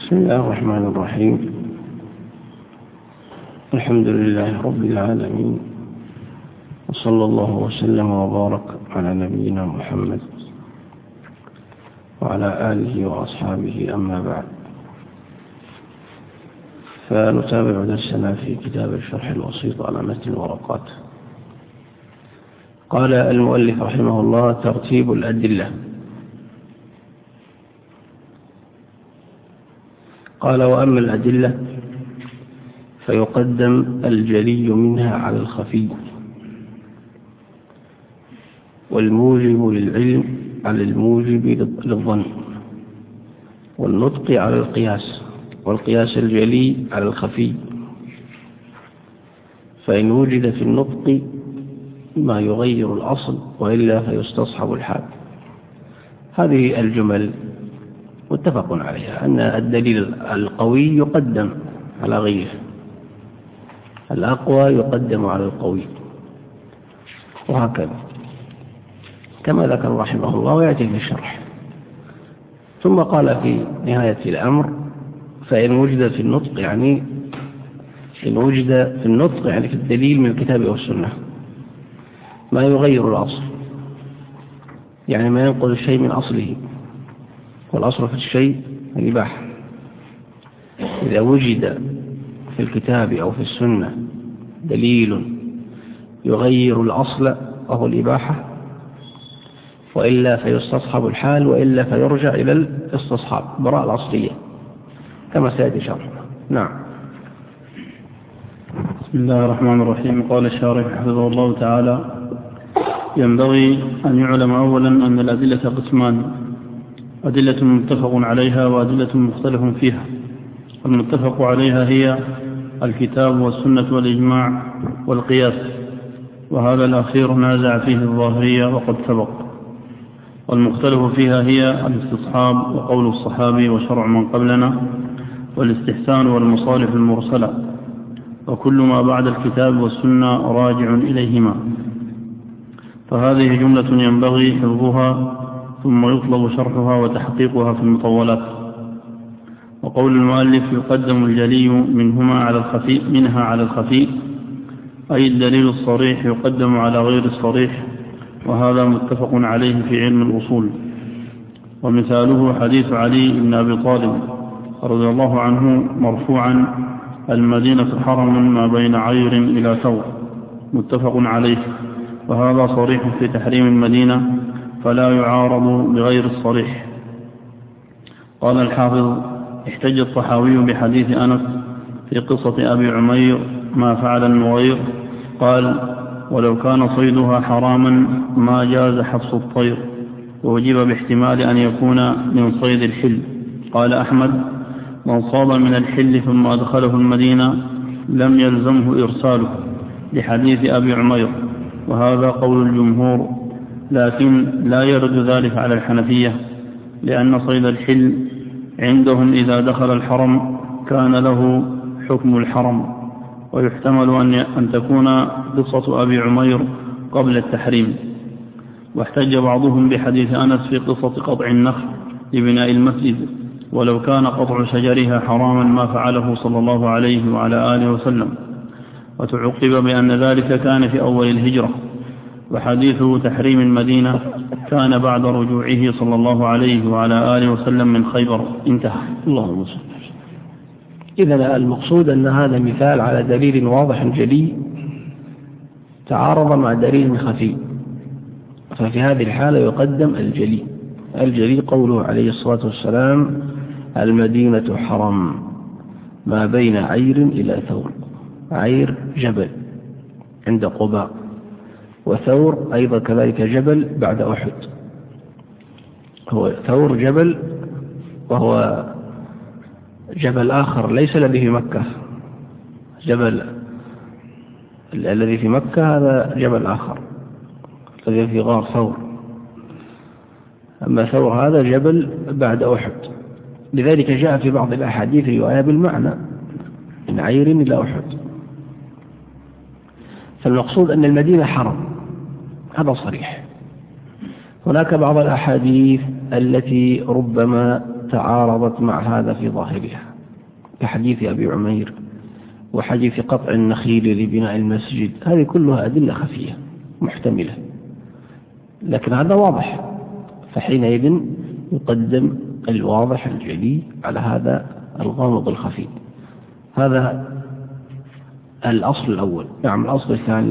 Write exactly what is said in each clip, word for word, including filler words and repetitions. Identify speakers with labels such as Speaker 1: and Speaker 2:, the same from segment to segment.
Speaker 1: بسم الله الرحمن الرحيم. الحمد لله رب العالمين، وصلى الله وسلم وبارك على نبينا محمد وعلى آله وأصحابه، أما بعد، فنتابع درسنا في كتاب الشرح الوسيط على متن الورقات. قال المؤلف رحمه الله: ترتيب الأدلة. قال: وأما الأدلة فيقدم الجلي منها على الخفي، والموجب للعلم على الموجب للظن، والنطق على القياس، والقياس الجلي على الخفي، فإن وجد في النطق ما يغير الأصل وإلا فيستصحب الحال. هذه الجمل متفق عليها، أن الدليل القوي يقدم على غيره، الأقوى يقدم على القوي، وهكذا كما ذكر رحمه الله، ويأتي في الشرح. ثم قال في نهاية الأمر: فإن وجد في النطق، يعني إن وجد في النطق يعني في الدليل من الكتاب والسنة ما يغير الأصل، يعني ما ينقل الشيء من أصله، والأصل في الشيء الإباحة. إذا وجد في الكتاب أو في السنة دليل يغير الأصل وهو الإباحة، وإلا فيستصحب الحال، وإلا فيرجع إلى الاستصحاب، براءة الأصلية، كما سيأتي شرحنا. نعم.
Speaker 2: بسم الله الرحمن الرحيم. قال الشارح حفظه الله تعالى: ينبغي أن يعلم أولا أن الأدلة قسمان: أدلة متفق عليها وأدلة مختلف فيها. المتفق عليها هي الكتاب والسنة والإجماع والقياس، وهذا الأخير نازع فيه الظاهرية وقد سبق. والمختلف فيها هي الاستصحاب وقول الصحابي وشرع من قبلنا، والاستحسان والمصالح المرسلة، وكل ما بعد الكتاب والسنة راجع إليهما. فهذه جملة ينبغي حفظها، ثم يطلب شرحها وتحقيقها في المطولات. وقول المؤلف: يقدم الجلي منهما على الخفي منها على الخفي، أي الدليل الصريح يقدم على غير الصريح، وهذا متفق عليه في علم الأصول. ومثاله حديث علي بن أبي طالب رضي الله عنه مرفوعا: المدينة حرم ما بين عير إلى ثور، متفق عليه، وهذا صريح في تحريم المدينة، فلا يعارض بغير الصريح. قال الحافظ: احتج الطحاوي بحديث أنس في قصة أبي عمير ما فعل النغير، قال: ولو كان صيدها حراما ما جاز حفص الطير، ووجب باحتمال أن يكون من صيد الحل. قال أحمد: من صاد من الحل ثم أدخله المدينة لم يلزمه إرساله، لحديث أبي عمير، وهذا قول الجمهور، لكن لا يرد ذلك على الحنفية، لأن صيد الحل عندهم إذا دخل الحرم كان له حكم الحرم، ويحتمل أن تكون قصة أبي عمير قبل التحريم. واحتج بعضهم بحديث أنس في قصة قطع النخل لبناء المسجد، ولو كان قطع شجرها حراما ما فعله صلى الله عليه وعلى آله وسلم، وتعقب بأن ذلك كان في أول الهجرة، وحديث تحريم المدينة كان بعد رجوعه صلى الله عليه وعلى آله وسلم من خيبر. انتهى.
Speaker 1: اللهم صل. إذن المقصود أن هذا مثال على دليل واضح جلي تعارض مع دليل خفي، ففي هذه الحالة يقدم الجلي. الجلي قوله عليه الصلاة والسلام: المدينة حرم ما بين عير إلى ثور. عير جبل عند قباء، وثور أيضا كذلك جبل بعد أحد. هو ثور جبل، وهو جبل آخر ليس الذي في مكة. جبل الذي في مكة هذا جبل آخر الذي في غار ثور، أما ثور هذا جبل بعد أحد. لذلك جاء في بعض الأحاديث رواية بالمعنى من عير إلى أحد. فالمقصود أن المدينة حرم، هذا صريح. هناك بعض الأحاديث التي ربما تعارضت مع هذا في ظاهرها، كحديث أبي عمير وحديث قطع النخيل لبناء المسجد، هذه كلها أدلة خفية محتملة، لكن هذا واضح، فحينئذ يقدم الواضح الجلي على هذا الغامض الخفي. هذا الأصل الأول. نعم، الأصل الثاني.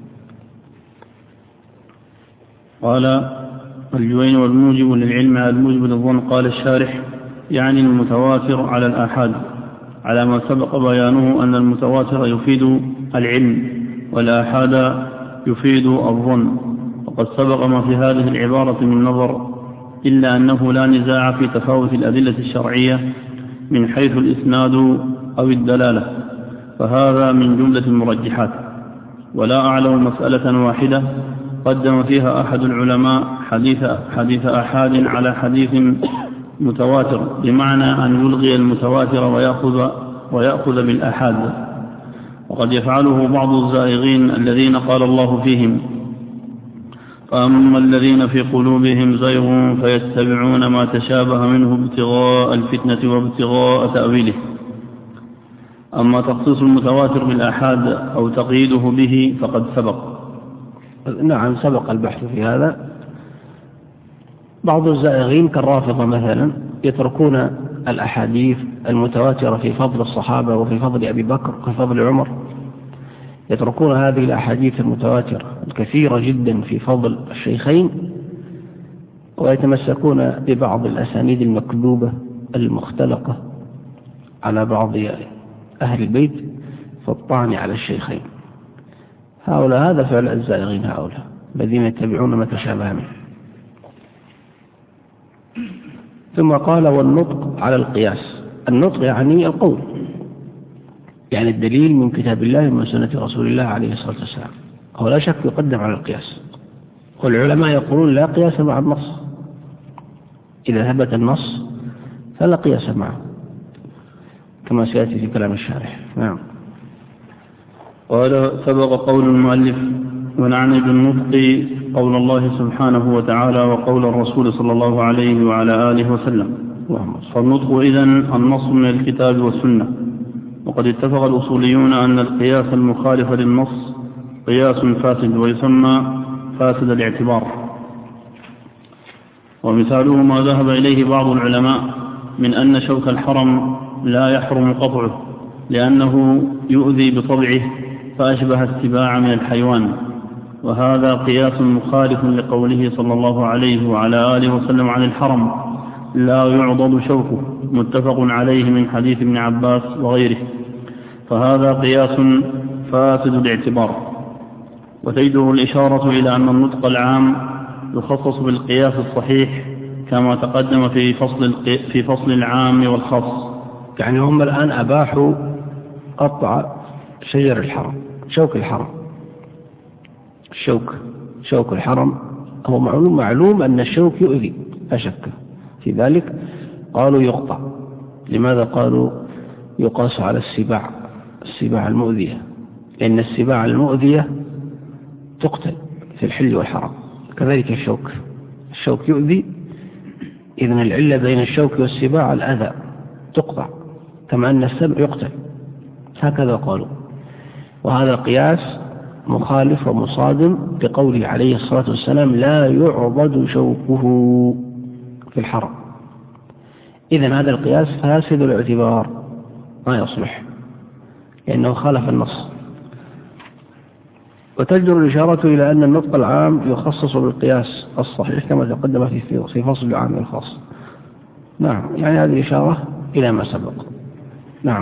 Speaker 2: قال الجوين والموجب للعلم على الموجب للظن. قال الشارح يعني المتواتر على الآحاد، على ما سبق بيانه أن المتواتر يفيد العلم والآحاد يفيد الظن، وقد سبق ما في هذه العبارة من نظر، إلا أنه لا نزاع في تفاوت الأدلة الشرعية من حيث الإسناد أو الدلالة، فهذا من جملة المرجحات. ولا أعلم مسألة واحدة قدم فيها أحد العلماء حديث, حديث أحاد على حديث متواتر، بمعنى أن يلغي المتواتر ويأخذ, ويأخذ بالأحاد، وقد يفعله بعض الزائغين الذين قال الله فيهم: فأما الذين في قلوبهم زيغ فيتبعون ما تشابه منه ابتغاء الفتنة وابتغاء تأويله. أما تخصيص المتواتر بالآحاد أو تقييده به فقد سبق.
Speaker 1: نعم، سبق البحث في هذا. بعض الزائغين كالرافضة مثلا يتركون الأحاديث المتواترة في فضل الصحابة وفي فضل أبي بكر وفي فضل عمر، يتركون هذه الأحاديث المتواترة الكثيرة جدا في فضل الشيخين، ويتمسكون ببعض الأسانيد المكذوبة المختلقة على بعض أهل البيت فالطعن على الشيخين. هؤلاء هذا فعل الزائغين، هؤلاء الذين يتبعون ما تشابه منه. ثم قال: والنطق على القياس. النطق يعني القول، يعني الدليل من كتاب الله ومن سنة رسول الله عليه الصلاة والسلام، هو لا شك يقدم على القياس. والعلماء يقولون لا قياس مع النص، إذا ثبت النص فلا قياس معه، كما سيأتي في كلام الشارح. نعم.
Speaker 2: قال: سبق قول المؤلف: ونعني بالنطق قول الله سبحانه وتعالى وقول الرسول صلى الله عليه وعلى آله وسلم. فالنطق إذن النص من الكتاب والسنة. وقد اتفق الأصوليون أن القياس المخالف للنص قياس فاسد، ويسمى فاسد الاعتبار. ومثاله ما ذهب إليه بعض العلماء من أن شوك الحرم لا يحرم قطعه لأنه يؤذي بطبعه فأشبه السباع من الحيوان، وهذا قياس مخالف لقوله صلى الله عليه وعلى آله وسلم عن الحرم: لا يعضد شوكه، متفق عليه من حديث ابن عباس وغيره، فهذا قياس فاسد الاعتبار. وتجده الإشارة إلى أن النطق العام يخصص بالقياس الصحيح كما تقدم في فصل, في فصل العام والخاص.
Speaker 1: يعني هم الآن أباحوا قطع شجر الحرم، شوك الحرم، الشوك شوك الحرم هو معلوم, معلوم أن الشوك يؤذي، لا شك في ذلك. قالوا يقطع. لماذا قالوا يقاس على السباع، السباع المؤذية؟ لأن السباع المؤذية تقتل في الحل والحرم، كذلك الشوك، الشوك يؤذي، إذن العلة بين الشوك والسباع الأذى، تقطع كما أن السبع يقتل، هكذا قالوا. وهذا قياس مخالف ومصادم لقوله عليه الصلاة والسلام: لا يعضد شوكه في الحرم. إذن هذا القياس فاسد الاعتبار، ما يصلح لأنه خالف النص. وتجدر الإشارة إلى أن النطق العام يخصص بالقياس الصحيح كما تقدم في فصل العام الخاص. نعم، يعني هذه إشارة إلى ما سبق. نعم.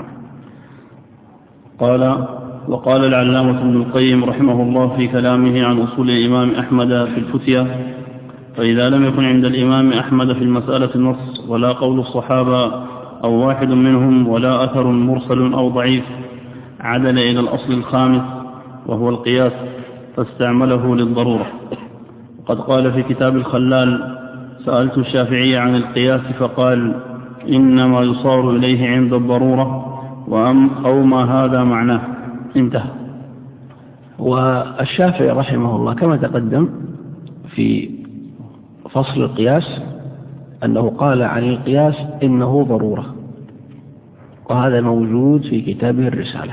Speaker 2: قال: وقال العلامة ابن القيم رحمه الله في كلامه عن أصول الإمام أحمد في الفتية: فإذا لم يكن عند الإمام أحمد في المسألة النص ولا قول الصحابة أو واحد منهم ولا أثر مرسل أو ضعيف، عدل إلى الأصل الخامس وهو القياس، فاستعمله للضرورة. وقد قال في كتاب الخلال: سألت الشافعي عن القياس فقال: إنما يصار إليه عند الضرورة، وأم أو ما هذا معناه. انتهى.
Speaker 1: والشافعي رحمه الله كما تقدم في فصل القياس أنه قال عن القياس إنه ضرورة، وهذا موجود في كتابه الرسالة،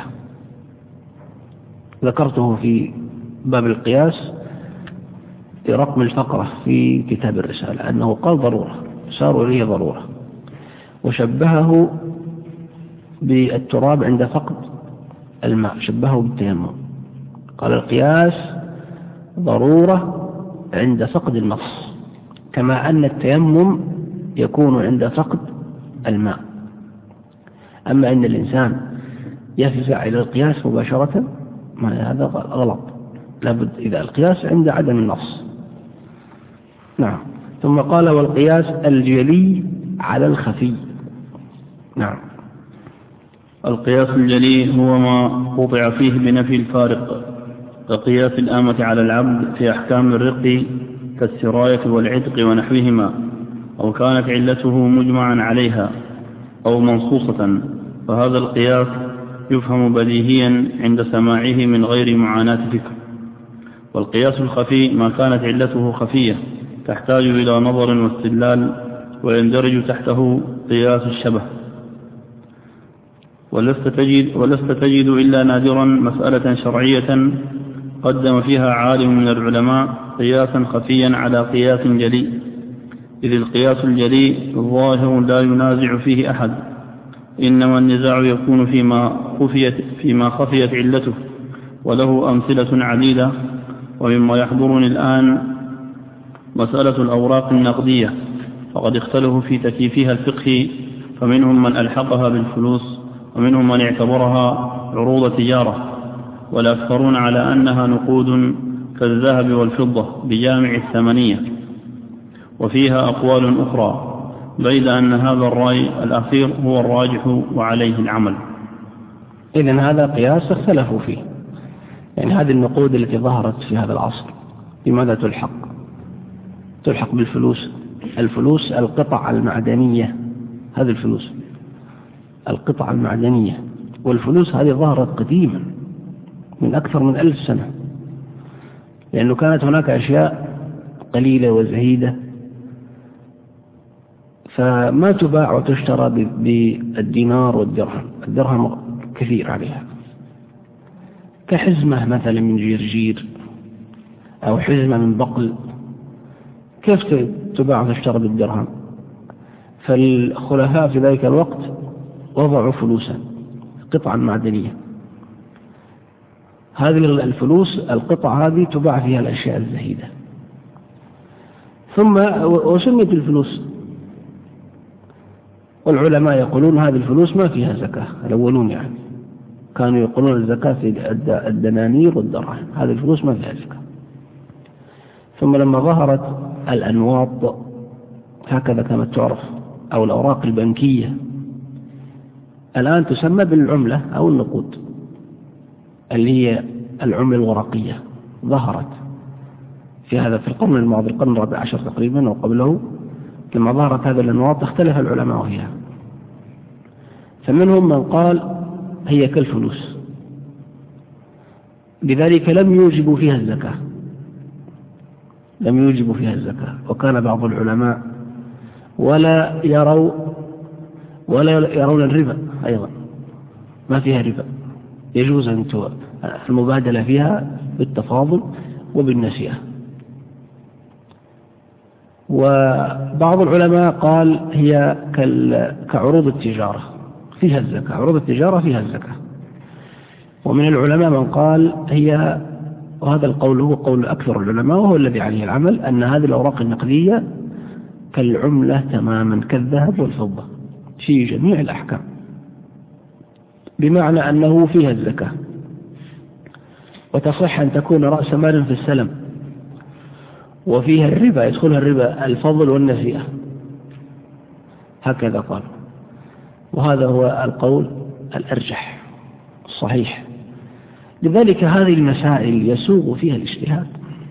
Speaker 1: ذكرته في باب القياس في رقم الفقرة في كتاب الرسالة، أنه قال ضرورة، صار إليه ضرورة، وشبهه بالتراب عند فقد الماء، شبهه بالتيمم، قال القياس ضرورة عند فقد النص، كما أن التيمم يكون عند فقد الماء. أما أن الإنسان يفزع إلى القياس مباشرة، ما هذا غلط، لابد إذا القياس عند عدم النص. نعم. ثم قال والقياس الجلي على الخفي. نعم.
Speaker 2: القياس الجلي هو ما قطع فيه بنفي الفارق، كقياس الآمة على العبد في أحكام الرق كالسراية والعتق ونحوهما، أو كانت علته مجمعا عليها أو منصوصة، فهذا القياس يفهم بديهيا عند سماعه من غير معاناة فكر. والقياس الخفي ما كانت علته خفية تحتاج إلى نظر واستدلال، ويندرج تحته قياس الشبه. ولست تجد, ولست تجد إلا نادرا مسألة شرعية قدم فيها عالم من العلماء قياسا خفيا على قياس جلي، إذ القياس الجلي ظاهر لا ينازع فيه أحد، إنما النزاع يكون فيما خفيت, فيما خفيت علته، وله أمثلة عديدة. ومما يحضرني الآن مسألة الأوراق النقدية، فقد اختلفوا في تكييفها الفقهي، فمنهم من ألحقها بالفلوس، ومنهم من اعتبرها عروض تجارة، والأكثرون على أنها نقود كالذهب والفضة بجامع الثمنية، وفيها أقوال أخرى، بيد أن هذا الرأي الأخير هو الراجح وعليه العمل.
Speaker 1: إذن هذا قياس اختلفوا فيه، يعني هذه النقود التي ظهرت في هذا العصر لماذا تلحق؟ تلحق بالفلوس. الفلوس القطع المعدنية، هذه الفلوس القطع المعدنية، والفلوس هذه ظهرت قديما من أكثر من ألف سنة، لأنه كانت هناك أشياء قليلة وزهيدة فما تباع وتشترى بالدينار والدرهم، الدرهم كثير عليها، كحزمة مثلا من جرجير أو حزمة من بقل، كيف تباع وتشترى بالدرهم؟ فالخلفاء في ذلك الوقت وضعوا فلوسا قطعا معدنية، هذه الفلوس القطع هذه تباع فيها الأشياء الزهيدة، ثم وسميت الفلوس، والعلماء يقولون هذه الفلوس ما فيها زكاة، الأولون يعني كانوا يقولون الزكاة في الدنانير والدراهم، هذه الفلوس ما فيها زكاة. ثم لما ظهرت الأنواط هكذا كانت تعرف، أو الأوراق البنكية، الآن تسمى بالعملة أو النقود اللي هي العملة الورقية، ظهرت في هذا في القرن الماضي، القرن الرابع عشر تقريبا أو قبله، لما ظهرت هذه الأنواط اختلف العلماء فيها، فمنهم من قال هي كالفلوس، لذلك لم يوجبوا فيها الزكاة، لم يوجبوا فيها الزكاة. وكان بعض العلماء ولا يروا ولا يرون الربا أيضا، ما فيها ربا، يجوز أن المبادلة فيها بالتفاضل وبالنسيئة. وبعض العلماء قال هي كعروض التجارة فيها الزكاة، عروض التجارة فيها الزكاة. ومن العلماء من قال هي، وهذا القول هو قول أكثر العلماء وهو الذي عليه العمل، أن هذه الأوراق النقدية كالعملة تماما، كالذهب والفضة في جميع الأحكام، بمعنى أنه فيها الزكاة، وتصح أن تكون رأس مال في السلم، وفيها الربا، يدخلها الربا الفضل والنسيئة، هكذا قال. وهذا هو القول الأرجح الصحيح. لذلك هذه المسائل يسوغ فيها الاجتهاد.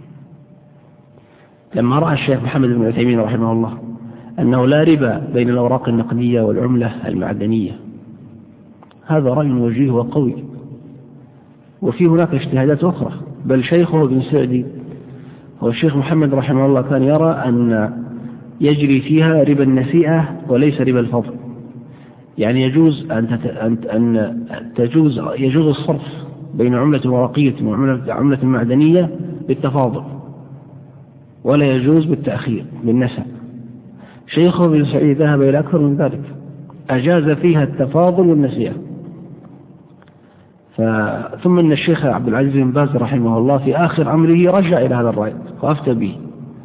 Speaker 1: لما رأى الشيخ محمد بن عثيمين رحمه الله أنه لا ربا بين الأوراق النقدية والعملة المعدنية، هذا رأي وجيه وقوي، وفي هناك اجتهادات أخرى، بل شيخه بن سعدي هو الشيخ محمد رحمه الله كان يرى أن يجري فيها ربا النسيئة وليس ربا الفضل. يعني يجوز أن, تت... أن تجوز يجوز الصرف بين عملة ورقية وعملة معدنية بالتفاضل، ولا يجوز بالتأخير بالنسب. شيخ ابن سعيد ذهب إلى أكثر من ذلك، أجاز فيها التفاضل والنسيئة. ف... ثم أن الشيخ عبد العزيز بن باز رحمه الله في آخر أمره رجع إلى هذا الرأي وأفتى به،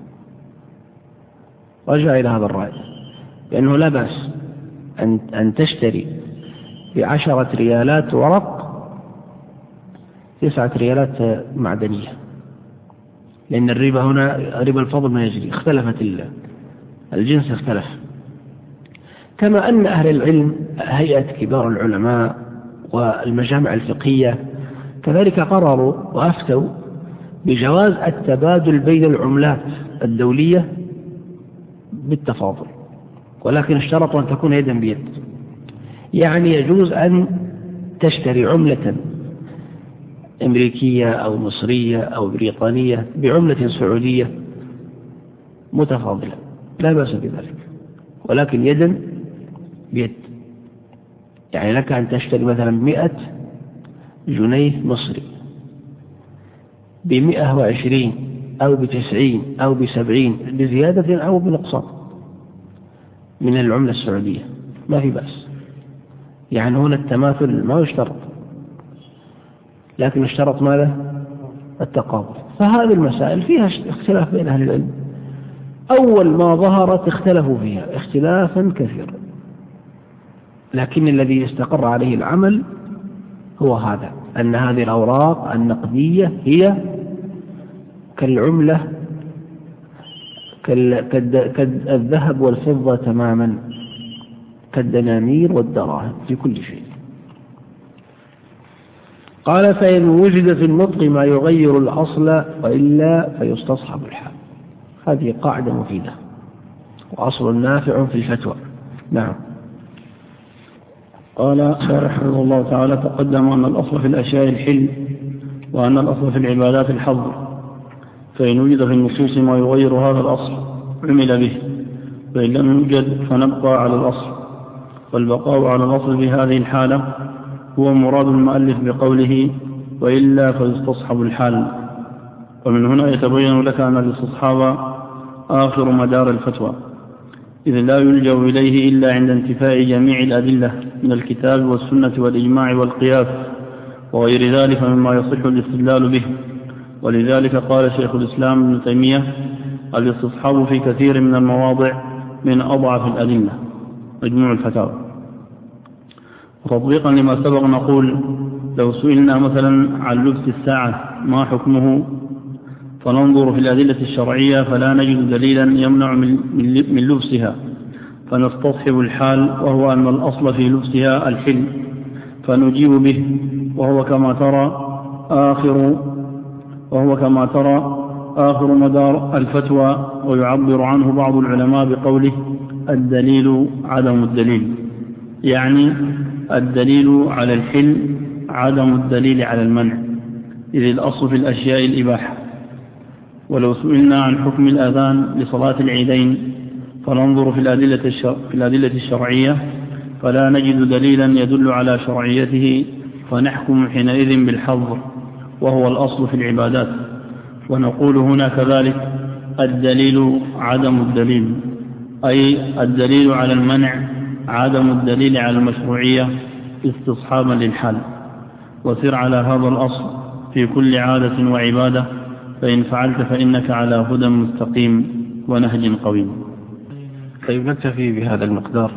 Speaker 1: رجع إلى هذا الرأي لأنه لا بأس أن, أن تشتري بعشرة ريالات ورق تسعة ريالات معدنية، لأن الربا هنا ربا الفضل ما يجري، اختلفت الجنس اختلف. كما أن أهل العلم هيئة كبار العلماء والمجامع الفقهية كذلك قرروا وأفتوا بجواز التبادل بين العملات الدولية بالتفاضل، ولكن اشترطوا أن تكون يدا بيد. يعني يجوز أن تشتري عملة أمريكية أو مصرية أو بريطانية بعملة سعودية متفاضلة، لا بأس بذلك، ولكن يدا بيد. يعني لك أن تشتري مثلا مئة جنيه مصري بمئة وعشرين أو بتسعين أو بسبعين بزيادة أو بنقصان من العملة السعودية، ما في بأس. يعني هنا التماثل ما يشترط، لكن اشترط ماذا؟ التقابل. فهذه المسائل فيها اختلاف بين أهل العلم، أول ما ظهرت اختلفوا فيها اختلافا كثيرا، لكن الذي استقر عليه العمل هو هذا، أن هذه الأوراق النقدية هي كالعملة كالذهب والفضة تماما، كالدنانير والدراهم في كل شيء. قال: فإن وجد في النطق ما يغير الأصل وإلا فيستصحب الحال. هذه قاعدة مفيدة وأصل نافع في الفتوى. نعم.
Speaker 2: قال رحمه الله تعالى: تقدم أن الأصل في الأشياء الحل، وأن الأصل في العبادات الحظر، فإن وجد في النصوص ما يغير هذا الأصل عمل به، فإن لم يوجد فنبقى على الأصل. والبقاء على الأصل في هذه الحالة هو مراد المؤلف بقوله: وإلا فيستصحب الحال. ومن هنا يتبين لك أن الاستصحاب آخر مدار الفتوى، إذ لا يلجأ إليه إلا عند انتفاء جميع الأدلة من الكتاب والسنة والإجماع والقياس وغير ذلك مما يصح الاستدلال به. ولذلك قال شيخ الإسلام ابن تيمية: الاستصحاب في كثير من المواضع من أضعف الأدلة. مجموع الفتاوى. وتطبيقا لما سبق نقول: لو سئلنا مثلا عن لبس الساعة ما حكمه، فننظر في الأدلة الشرعية فلا نجد دليلا يمنع من لبسها، فنستصحب الحال، وهو أن الأصل في لبسها الحل، فنجيب به، وهو كما ترى آخر وهو كما ترى آخر مدار الفتوى. ويعبر عنه بعض العلماء بقوله: الدليل عدم الدليل، يعني الدليل على الحل عدم الدليل على المنع، إذ الأصل في الأشياء الإباحة. ولو سئلنا عن حكم الأذان لصلاة العيدين، فننظر في الأدلة, الشر... في الأدلة الشرعية فلا نجد دليلا يدل على شرعيته، فنحكم حينئذ بالحظر، وهو الأصل في العبادات. ونقول هنا كذلك: الدليل عدم الدليل، أي الدليل على المنع عدم الدليل على المشروعية استصحابا للحال. وسر على هذا الأصل في كل عادة وعبادة، فإن فعلت فإنك على هدى مستقيم ونهج قويم.
Speaker 1: طيب، نكتفي بهذا المقدار.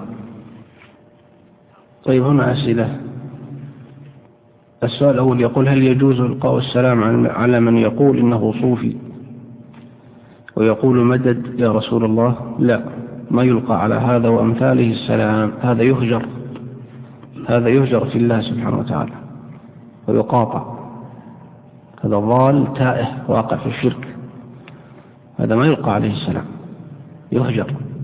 Speaker 1: طيب، هنا أسئلة. السؤال الأول يقول: هل يجوز إلقاء السلام على من يقول إنه صوفي ويقول مدد يا رسول الله؟ لا، ما يلقى على هذا وأمثاله السلام، هذا يهجر هذا يهجر في الله سبحانه وتعالى ويقاطع، هذا ضال تائه واقع في الشرك، هذا ما يلقى عليه السلام، يهجر.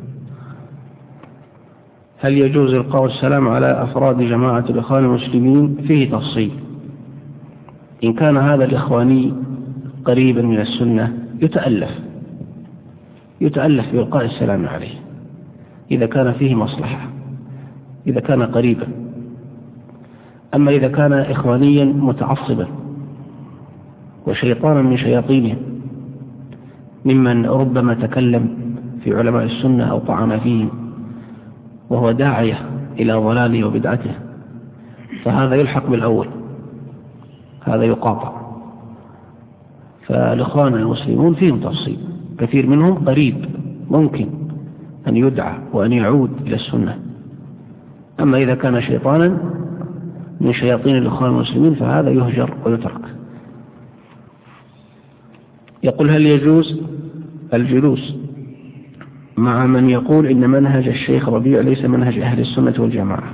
Speaker 1: هل يجوز إلقاء السلام على أفراد جماعة الإخوان المسلمين؟ فيه تفصيل. إن كان هذا الإخواني قريبا من السنة يتألف يتألف بإلقاء السلام عليه إذا كان فيه مصلحة، إذا كان قريبا. أما إذا كان إخوانيا متعصبا وشيطانا من شياطينه ممن ربما تكلم في علماء السنة أو طعن فيهم وهو داعية إلى ضلاله وبدعته، فهذا يلحق بالأول، هذا يقاطع. فالإخوان المسلمون فيهم تفصيل، كثير منهم قريب ممكن أن يدعى وأن يعود إلى السنة. أما إذا كان شيطانا من شياطين الإخوان المسلمين فهذا يهجر ويترك. يقول: هل يجوز الجلوس مع من يقول إن منهج الشيخ ربيع ليس منهج أهل السنة والجماعة،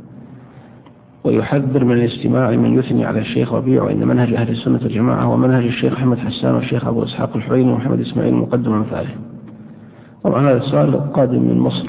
Speaker 1: ويحذر من الاستماع من يثني على الشيخ ربيع، وإن منهج أهل السنة والجماعة هو منهج الشيخ محمد حسان والشيخ أبو إسحاق الحويني ومحمد إسماعيل مقدم مثاله؟ طبعا هذا السؤال قادم من مصر.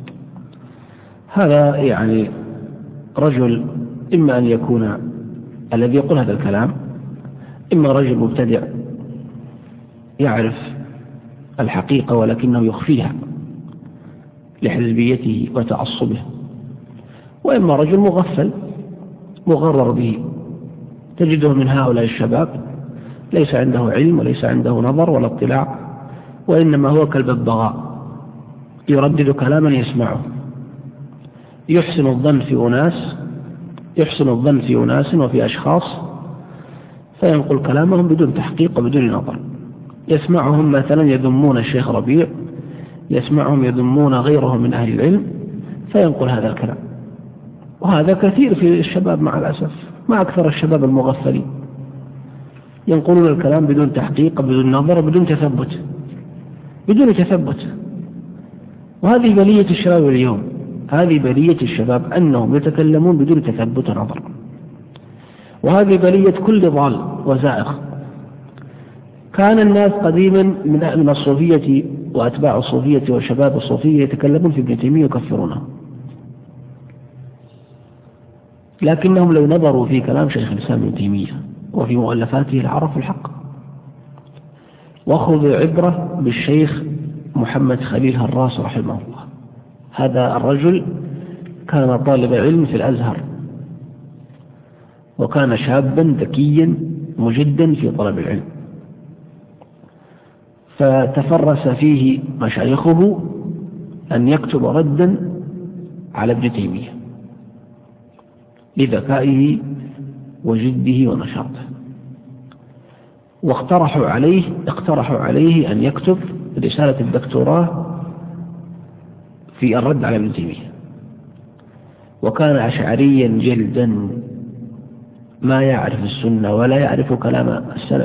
Speaker 1: هذا يعني رجل إما أن يكون الذي يقول هذا الكلام إما رجل مبتدع يعرف الحقيقة ولكنه يخفيها لحزبيته وتعصبه، وإما رجل مغفل مغرر به. تجده من هؤلاء الشباب ليس عنده علم وليس عنده نظر ولا اطلاع، وإنما هو كالببغاء يردد كلاما يسمعه، يحسن الظن في أناس يحسن الظن في أناس وفي أشخاص فينقل كلامهم بدون تحقيق وبدون نظر. يسمعهم مثلا يذمون الشيخ ربيع، يسمعهم يذمون غيره من أهل العلم فينقل هذا الكلام. وهذا كثير في الشباب مع الأسف، ما أكثر الشباب المغفلين ينقلون الكلام بدون تحقيق بدون نظر بدون تثبت بدون تثبت وهذه بلية الشباب اليوم، هذه بلية الشباب أنهم يتكلمون بدون تثبت ونظر، وهذه بلية كل ضال وزائغ. كان الناس قديما من الصوفية وأتباع الصوفية وشباب الصوفية يتكلمون في ابن تيمية ويكفرونه، لكنهم لو نظروا في كلام شيخ الإسلام ابن تيمية وفي مؤلفاته لعرفوا الحق. وأخذوا عبرة بالشيخ محمد خليل هراس رحمه الله. هذا الرجل كان طالب علم في الأزهر، وكان شابا ذكيا مجدا في طلب العلم، فتفرس فيه مشايخه أن يكتب ردا على ابن تيمية لذكائه وجده ونشاطه، واقترحوا عليه اقترحوا عليه أن يكتب رسالة الدكتوراه في الرد على ابن تيمية. وكان أشعريا جلدا ما يعرف السنة ولا يعرف كلام السلف.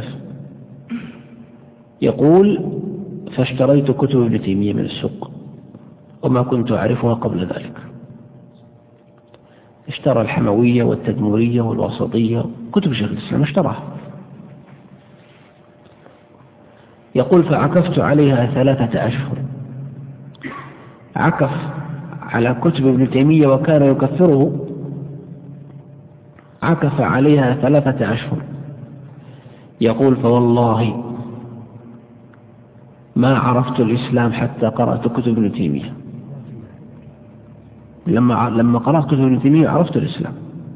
Speaker 1: يقول: فاشتريت كتب ابن تيمية من السوق وما كنت أعرفها قبل ذلك. اشترى الحموية والتدمورية والوسطية، كتب شيخ الإسلام اشتراها. يقول: فعكفت عليها ثلاثة أشهر. عكف على كتب ابن تيمية وكان يكفره، عكف عليها ثلاثة أشهر. يقول: فوالله ما عرفت الإسلام حتى قرأت كتب ابن تيمية. لما لما قرأت كتب ابن تيمية عرفت الإسلام.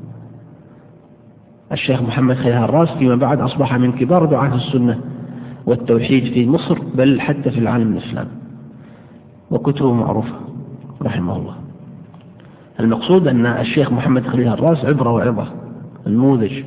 Speaker 1: الشيخ محمد خليل هراس فيما بعد أصبح من كبار دعاة السنة والتوحيد في مصر، بل حتى في العالم الإسلامي، وكتبه معروفة رحمه الله. المقصود أن الشيخ محمد خليل هراس عبرة وعظة، النموذج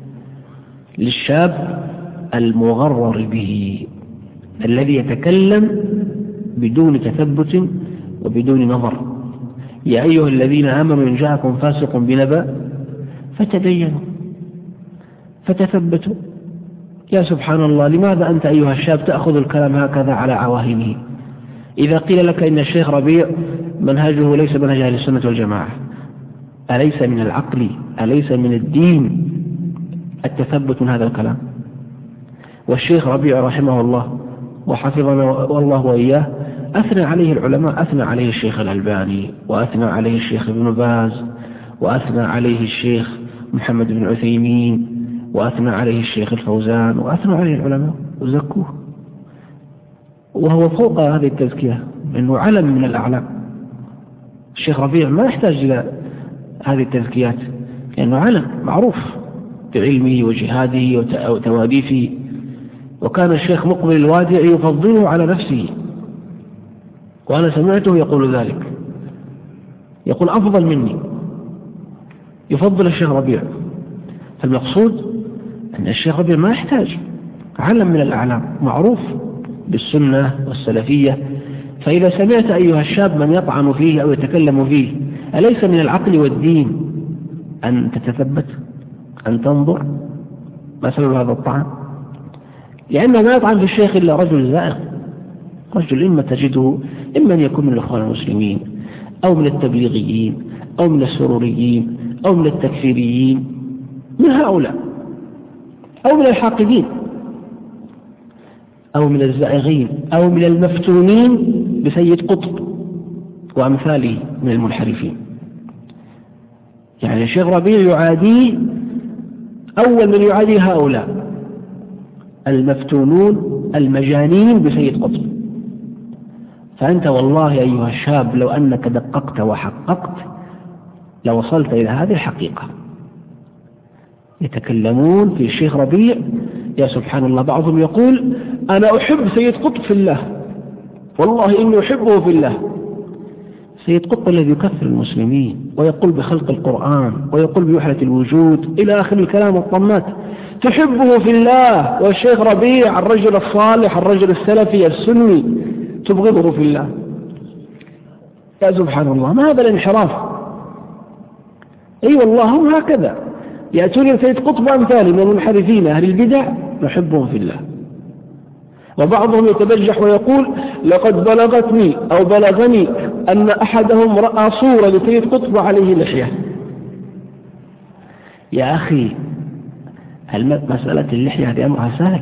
Speaker 1: للشاب المغرر به الذي يتكلم بدون تثبت وبدون نظر. يا أيها الذين آمنوا إن جاءكم فاسق بنبأ فتبينوا فتثبتوا. يا سبحان الله، لماذا أنت أيها الشاب تأخذ الكلام هكذا على عواهنه؟ إذا قيل لك إن الشيخ ربيع منهجه ليس منهج أهل السنة والجماعة، أليس من العقل أليس من الدين التثبت من هذا الكلام؟ والشيخ ربيع رحمه الله وحفظنا والله وإياه أثنى عليه العلماء، أثنى عليه الشيخ الألباني، وأثنى عليه الشيخ ابن باز، وأثنى عليه الشيخ محمد بن عثيمين، وأثنى عليه الشيخ الفوزان، وأثنى عليه العلماء وزكوه. وهو فوق هذه التزكية لأنه علم من الأعلام. الشيخ ربيع ما يحتاج إلى هذه التزكيات لأنه علم معروف بعلمه وجهاده وتواليفه. وكان الشيخ مقبل الوادعي يفضله على نفسه، وأنا سمعته يقول ذلك، يقول أفضل مني، يفضل الشيخ ربيع. فالمقصود أن الشيخ ربيع ما يحتاج، علم من الأعلام معروف بالسنة والسلفية. فإذا سمعت أيها الشاب من يطعن فيه أو يتكلم فيه، أليس من العقل والدين أن تتثبت، أن تنظر ما سبب هذا الطعن؟ لأنه ما يطعن في الشيخ إلا رجل زائغ، رجل إما تجده إما أن يكون من الإخوان المسلمين أو من التبليغيين أو من السروريين أو من التكفيريين، من هؤلاء، أو من الحاقدين أو من الزائغين أو من المفتونين بسيد قطب وأمثاله من المنحرفين. يعني الشيخ ربيع يعادي، أول من يعادي هؤلاء المفتونون المجانين بسيد قطب. فأنت والله أيها الشاب لو أنك دققت وحققت لوصلت إلى هذه الحقيقة. يتكلمون في الشيخ ربيع، يا سبحان الله، بعضهم يقول أنا أحب سيد قطب في الله، والله إني أحبه في الله. سيد قطب الذي يكفر المسلمين ويقول بخلق القرآن ويقول بوحدة الوجود إلى آخر الكلام الطمات، تحبه في الله. والشيخ ربيع الرجل الصالح الرجل السلفي السني تبغضه في الله. يا سبحان الله، ما هذا الانحراف؟ أي أيوة والله هم هكذا يأتون سيد قطب أمثال من المنحرفين أهل البدع نحبهم في الله. وبعضهم يتبجح ويقول لقد بلغتني أو بلغني أن أحدهم رأى صورة لسيد قطب عليه لحية. يا أخي مسألة اللحية هذه أمرها سهل،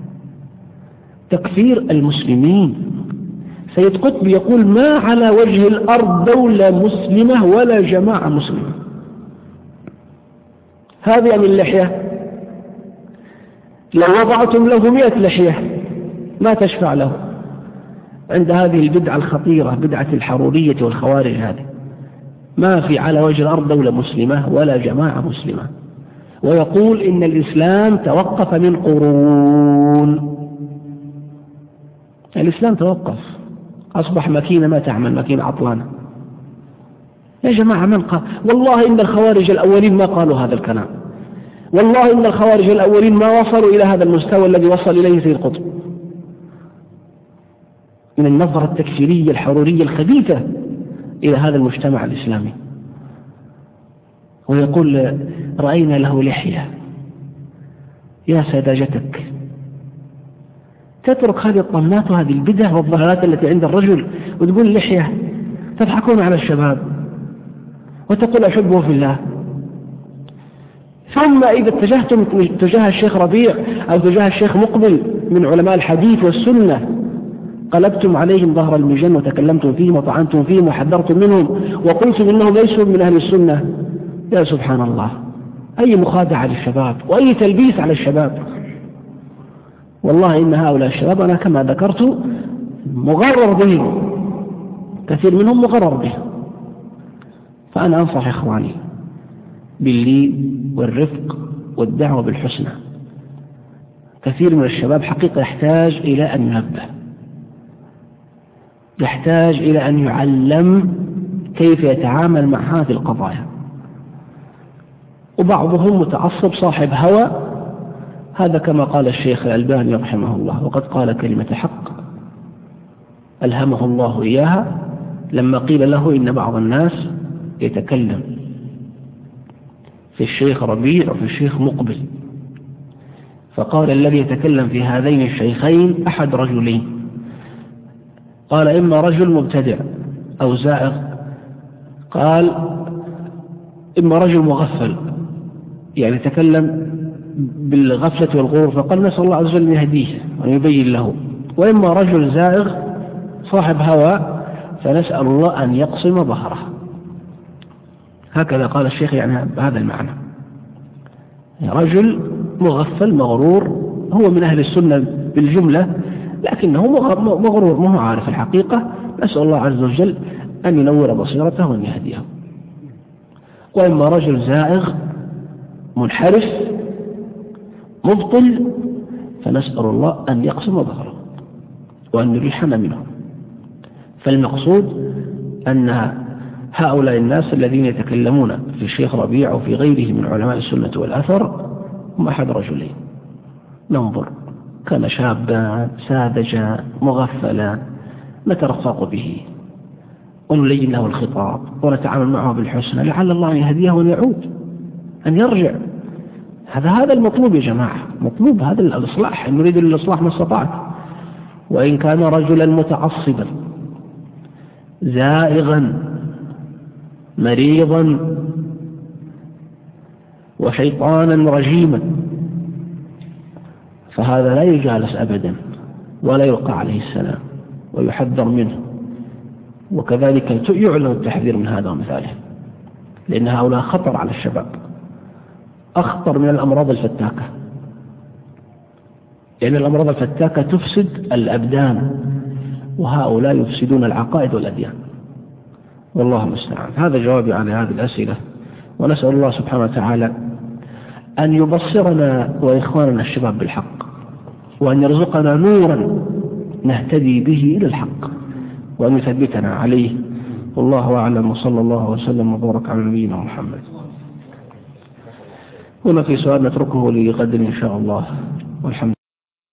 Speaker 1: تكفير المسلمين. سيد قطب يقول ما على وجه الأرض دولة مسلمة ولا جماعة مسلمة. هذه من اللحية لو وضعتم له مئة لحية ما تشفع له عند هذه البدعة الخطيرة، بدعة الحرورية والخوارج. هذه ما في على وجه الأرض دولة مسلمة ولا جماعة مسلمة. ويقول إن الإسلام توقف من قرون. الإسلام توقف، أصبح ماكينة ما تعمل، ماكينة عطلانة. يا جماعة من قال؟ والله إن الخوارج الأولين ما قالوا هذا الكلام، والله إن الخوارج الأولين ما وصلوا إلى هذا المستوى الذي وصل إليه سيد قطب من النظرة التكفيرية الحرورية الخبيثة إلى هذا المجتمع الإسلامي. ويقول رأينا له لحية. يا سذاجتك، تترك هذه الطمات وهذه البدع والضلالات التي عند الرجل وتقول لحية، تضحكون على الشباب وتقول أحبه في الله. ثم إذا اتجهتم تجاه الشيخ ربيع أو تجاه الشيخ مقبل من علماء الحديث والسنة قلبتم عليهم ظهر المجن وتكلمتم فيهم وطعنتم فيهم وحذرتم منهم وقلتم إنهم ليسوا من أهل السنة. يا سبحان الله، أي مخادعة للشباب وأي تلبيس على الشباب. والله إن هؤلاء الشباب أنا كما ذكرت مغرر بهم، كثير منهم مغرر بهم. فأنا أنصح إخواني باللين والرفق والدعوة بالحسنى. كثير من الشباب حقيقة يحتاج إلى أن ينبه، يحتاج إلى أن يعلم كيف يتعامل مع هذه القضايا. وبعضهم متعصب صاحب هوى، هذا كما قال الشيخ الألباني رحمه الله، وقد قال كلمة حق ألهمه الله إياها لما قيل له إن بعض الناس يتكلم في الشيخ ربيع وفي الشيخ مقبل، فقال الذي يتكلم في هذين الشيخين أحد رجلين، قال إما رجل مبتدع أو زائغ، قال إما رجل مغفل يعني تكلم بالغفلة والغرور، فقال نسأل الله عز وجل أن يهديه وأن يبين له، وإما رجل زائغ صاحب هوى فنسأل الله أن يقسم ظهره. هكذا قال الشيخ يعني بهذا المعنى. رجل مغفل مغرور هو من أهل السنة بالجملة لكنه مغرور، ما هو عارف الحقيقة. نسأل الله عز وجل أن ينور بصيرته وأن يهديه. وإما رجل زائغ منحرف مبطل فنسأل الله أن يقسم ظهره وأن يريحنا منه. فالمقصود أن هؤلاء الناس الذين يتكلمون في الشيخ ربيع وفي غيره من علماء السنة والأثر هم أحد رجلين: ننظر كان شابا ساذجا مغفلا نترفق به ونلين له الخطاب ونتعامل معه بالحسنى، لعل الله أن يهديه وأن يعود أن يرجع. هذا هذا المطلوب يا جماعة، مطلوب هذا الإصلاح، أن نريد الإصلاح ما استطعت. وإن كان رجلا متعصبا زائغا مريضا وشيطانا رجيما فهذا لا يجالس أبدا ولا يلقى عليه السلام ويحذر منه. وكذلك يعلن التحذير من هذا ومثاله، لأن هؤلاء خطر على الشباب، أخطر من الأمراض الفتاكة، لأن الأمراض الفتاكة تفسد الأبدان، وهؤلاء يفسدون العقائد والأديان. والله المستعان. هذا جوابي على هذه الأسئلة، ونسأل الله سبحانه وتعالى أن يبصرنا وإخواننا الشباب بالحق، وأن يرزقنا نورا نهتدي به إلى الحق، وأن يثبتنا عليه. والله أعلم، وصلى الله وسلم وبارك على نبينا محمد. هنا في سؤال نتركه لغد إن شاء الله، والحمد